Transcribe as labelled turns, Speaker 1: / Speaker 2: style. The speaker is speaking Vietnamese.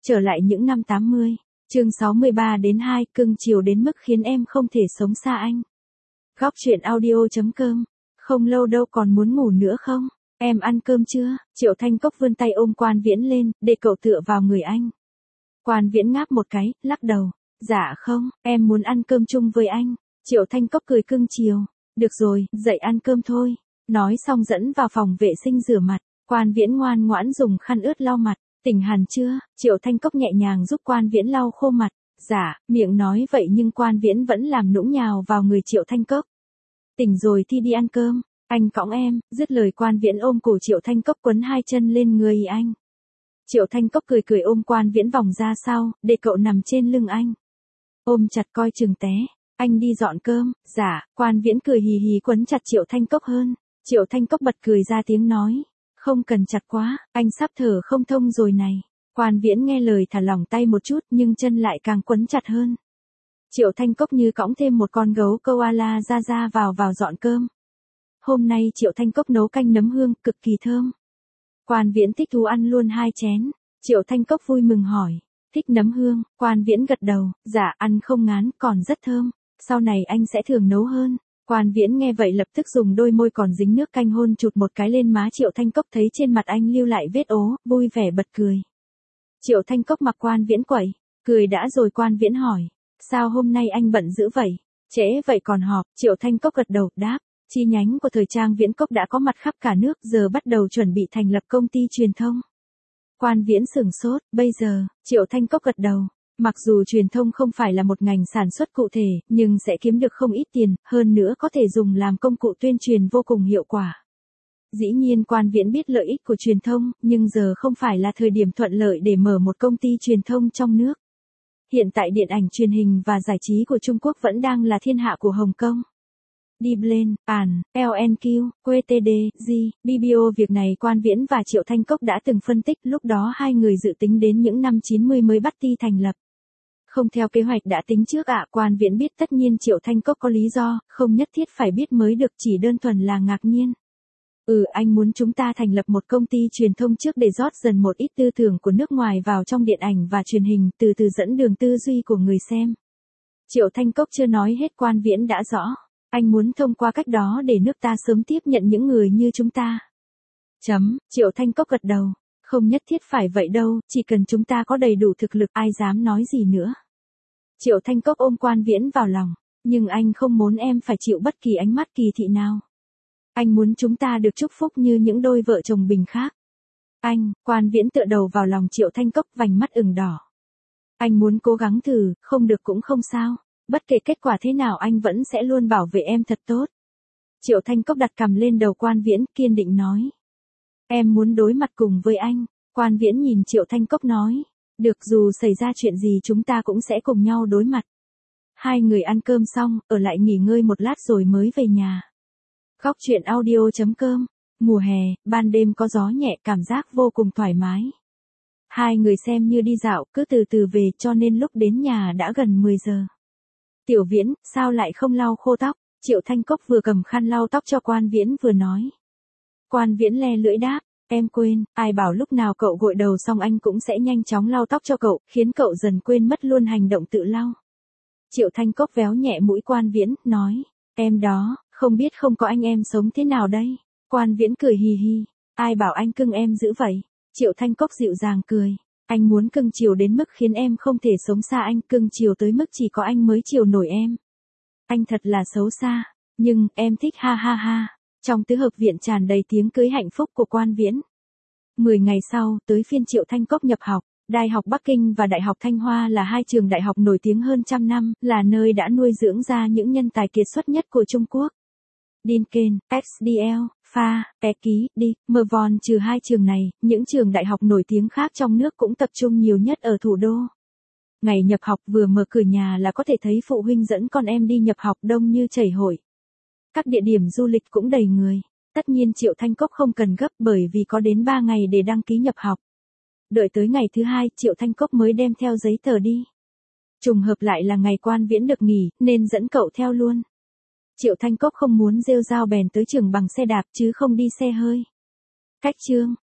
Speaker 1: Trở lại những năm 80, chương 63 đến 2, cưng chiều đến mức khiến em không thể sống xa anh. Góc truyện audio.com. Không lâu đâu, còn muốn ngủ nữa không? Em ăn cơm chưa? Triệu Thanh Cốc vươn tay ôm Quan Viễn lên, để cậu tựa vào người anh. Quan Viễn ngáp một cái, lắc đầu. Dạ không, em muốn ăn cơm chung với anh. Triệu Thanh Cốc cười cưng chiều. Được rồi, dậy ăn cơm thôi. Nói xong dẫn vào phòng vệ sinh rửa mặt. Quan Viễn ngoan ngoãn dùng khăn ướt lau mặt. Tỉnh hẳn chưa? Triệu Thanh Cốc nhẹ nhàng giúp Quan Viễn lau khô mặt. Dạ, miệng nói vậy nhưng Quan Viễn vẫn làm nũng nhào vào người Triệu Thanh Cốc. Tỉnh rồi thì đi ăn cơm. Anh cõng em. Dứt lời Quan Viễn ôm cổ Triệu Thanh Cốc quấn hai chân lên người anh. Triệu Thanh Cốc cười cười ôm Quan Viễn vòng ra sau, để cậu nằm trên lưng anh. Ôm chặt coi chừng té. Anh đi dọn cơm. Dạ. Quan Viễn cười hì hì quấn chặt Triệu Thanh Cốc hơn. Triệu Thanh Cốc bật cười ra tiếng nói. Không cần chặt quá, anh sắp thở không thông rồi này. Quan Viễn nghe lời thả lỏng tay một chút nhưng chân lại càng quấn chặt hơn. Triệu Thanh Cốc như cõng thêm một con gấu koala ra vào dọn cơm. Hôm nay Triệu Thanh Cốc nấu canh nấm hương cực kỳ thơm. Quan Viễn thích thú ăn luôn 2 chén. Triệu Thanh Cốc vui mừng hỏi. Thích nấm hương? Quan Viễn gật đầu. Dạ, ăn không ngán, còn rất thơm. Sau này anh sẽ thường nấu hơn. Quan Viễn nghe vậy lập tức dùng đôi môi còn dính nước canh hôn chụt một cái lên má Triệu Thanh Cốc, thấy trên mặt anh lưu lại vết ố, vui vẻ bật cười. Triệu Thanh Cốc mặc Quan Viễn quẩy. Cười đã rồi Quan Viễn hỏi. Sao hôm nay anh bận dữ vậy? Trễ vậy còn họp? Triệu Thanh Cốc gật đầu, đáp. Chi nhánh của thời trang Viễn Cốc đã có mặt khắp cả nước, giờ bắt đầu chuẩn bị thành lập công ty truyền thông. Quan Viễn sửng sốt, bây giờ, Triệu Thanh Cốc gật đầu. Mặc dù truyền thông không phải là một ngành sản xuất cụ thể, nhưng sẽ kiếm được không ít tiền, hơn nữa có thể dùng làm công cụ tuyên truyền vô cùng hiệu quả. Dĩ nhiên Quan Viễn biết lợi ích của truyền thông, nhưng giờ không phải là thời điểm thuận lợi để mở một công ty truyền thông trong nước. Hiện tại điện ảnh truyền hình và giải trí của Trung Quốc vẫn đang là thiên hạ của Hồng Kông. Diblen, An, LNQ, QTD, G, BBO. Việc này Quan Viễn và Triệu Thanh Cốc đã từng phân tích, lúc đó hai người dự tính đến những năm 90 mới bắt ty thành lập. Không theo kế hoạch đã tính trước ạ. Quan Viễn biết tất nhiên Triệu Thanh Cốc có lý do, không nhất thiết phải biết mới được, chỉ đơn thuần là ngạc nhiên. Anh muốn chúng ta thành lập một công ty truyền thông trước để rót dần một ít tư tưởng của nước ngoài vào trong điện ảnh và truyền hình, từ từ dẫn đường tư duy của người xem. Triệu Thanh Cốc chưa nói hết Quan Viễn đã rõ. Anh muốn thông qua cách đó để nước ta sớm tiếp nhận những người như chúng ta. Triệu Thanh Cốc gật đầu. Không nhất thiết phải vậy đâu, chỉ cần chúng ta có đầy đủ thực lực, ai dám nói gì nữa. Triệu Thanh Cốc ôm Quan Viễn vào lòng. Nhưng anh không muốn em phải chịu bất kỳ ánh mắt kỳ thị nào. Anh muốn chúng ta được chúc phúc như những đôi vợ chồng bình khác. Quan Viễn tựa đầu vào lòng Triệu Thanh Cốc, vành mắt ửng đỏ. Anh muốn cố gắng thử, không được cũng không sao. Bất kể kết quả thế nào anh vẫn sẽ luôn bảo vệ em thật tốt. Triệu Thanh Cốc đặt cằm lên đầu Quan Viễn, kiên định nói. Em muốn đối mặt cùng với anh. Quan Viễn nhìn Triệu Thanh Cốc nói. Được, dù xảy ra chuyện gì chúng ta cũng sẽ cùng nhau đối mặt. Hai người ăn cơm xong, ở lại nghỉ ngơi một lát rồi mới về nhà. Góc truyện audio.com. Mùa hè, ban đêm có gió nhẹ, cảm giác vô cùng thoải mái. Hai người xem như đi dạo, cứ từ từ về, cho nên lúc đến nhà đã gần 10 giờ. Tiểu Viễn, sao lại không lau khô tóc? Triệu Thanh Cốc vừa cầm khăn lau tóc cho Quan Viễn vừa nói. Quan Viễn le lưỡi đáp. Em quên, ai bảo lúc nào cậu gội đầu xong anh cũng sẽ nhanh chóng lau tóc cho cậu, khiến cậu dần quên mất luôn hành động tự lau. Triệu Thanh Cốc véo nhẹ mũi Quan Viễn, nói. Em đó, không biết không có anh em sống thế nào đây? Quan Viễn cười hì hì. Ai bảo anh cưng em dữ vậy? Triệu Thanh Cốc dịu dàng cười. Anh muốn cưng chiều đến mức khiến em không thể sống xa anh, cưng chiều tới mức chỉ có anh mới chiều nổi em. Anh thật là xấu xa, nhưng em thích, ha ha ha. Trong tứ hợp viện tràn đầy tiếng cưới hạnh phúc của Quan Viễn. 10 ngày sau, tới phiên Triệu Thanh Cốc nhập học. Đại học Bắc Kinh và Đại học Thanh Hoa là hai trường đại học nổi tiếng hơn trăm năm, là nơi đã nuôi dưỡng ra những nhân tài kiệt xuất nhất của Trung Quốc. Dinken, XDL, Pha, Eki, Đi, Mervon. Trừ hai trường này, những trường đại học nổi tiếng khác trong nước cũng tập trung nhiều nhất ở thủ đô. Ngày nhập học vừa mở cửa nhà là có thể thấy phụ huynh dẫn con em đi nhập học đông như chảy hội. Các địa điểm du lịch cũng đầy người. Tất nhiên Triệu Thanh Cốc không cần gấp bởi vì có đến 3 ngày để đăng ký nhập học. Đợi tới ngày thứ 2, Triệu Thanh Cốc mới đem theo giấy tờ đi. Trùng hợp lại là ngày Quan Viễn được nghỉ, nên dẫn cậu theo luôn. Triệu Thanh Cốc không muốn rêu rao bèn tới trường bằng xe đạp chứ không đi xe hơi. Cách chương